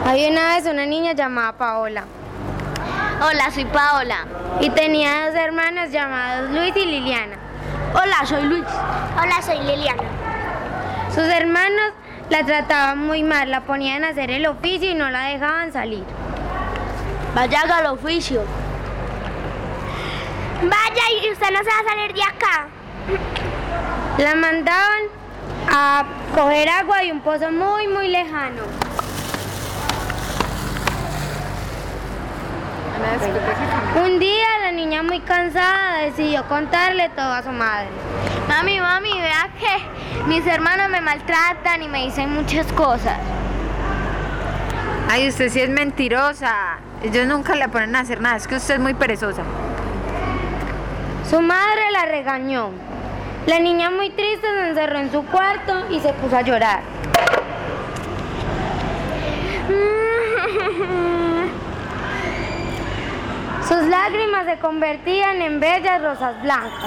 Había una vez una niña llamada Paola. Hola, soy Paola. Y tenía dos hermanos llamados Luis y Liliana. Hola, soy Luis. Hola, soy Liliana. Sus hermanos la trataban muy mal, la ponían a hacer el oficio y no la dejaban salir. Vaya, haga el oficio. Vaya, y usted no se va a salir de acá. La mandaban a coger agua de un pozo muy, muy lejano. Un día la niña, muy cansada, decidió contarle todo a su madre. Mami, vea que mis hermanos me maltratan y me dicen muchas cosas. Ay, usted sí es mentirosa. Ellos nunca le ponen a hacer nada, es que usted es muy perezosa. Su madre la regañó. La niña, muy triste, se encerró en su cuarto y se puso a llorar. Sus lágrimas se convertían en bellas rosas blancas.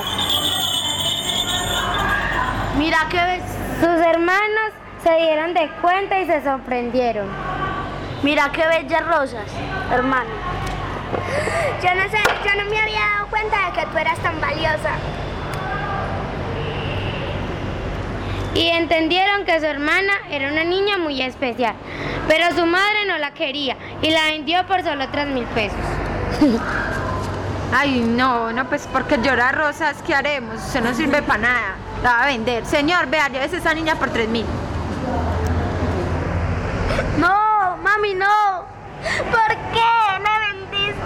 Mira que ves. Sus hermanos se dieron de cuenta y se sorprendieron. Mira qué bellas rosas, hermano. Yo no me había dado cuenta de que tú eras tan valiosa. Y entendieron que su hermana era una niña muy especial, pero su madre no la quería y la vendió por solo 3.000 pesos. Ay, no, pues porque llorar rosas, ¿qué haremos? Usted no sirve para nada, la va a vender. Señor, vea, llévese esa niña por 3.000. No, mami, no. ¿Por qué me vendiste?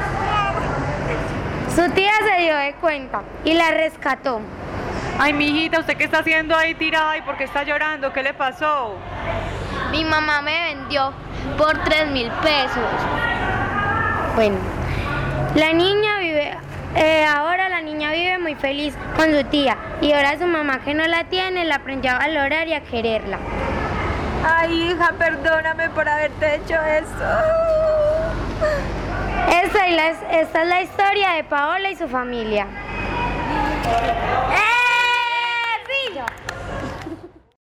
Su tía se dio de cuenta y la rescató. Ay, mijita, ¿usted qué está haciendo ahí tirada y por qué está llorando? ¿Qué le pasó? Mi mamá me vendió por 3.000 pesos. Bueno, ahora la niña vive muy feliz con su tía y ahora su mamá, que no la tiene, la aprendió a valorar y a quererla. Ay, hija, perdóname por haberte hecho eso. Esta es la historia de Paola y su familia.